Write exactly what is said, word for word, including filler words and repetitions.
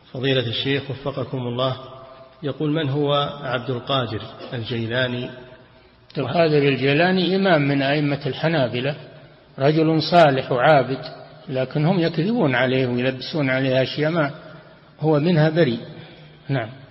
فضيلة الشيخ وفقكم الله، يقول: من هو عبد القادر الجيلاني؟ عبد القادر الجيلاني إمام من أئمة الحنابلة، رجل صالح وعابد، لكن هم يكذبون عليه ويلبسون عليه أشياء ما هو منها بريء. نعم.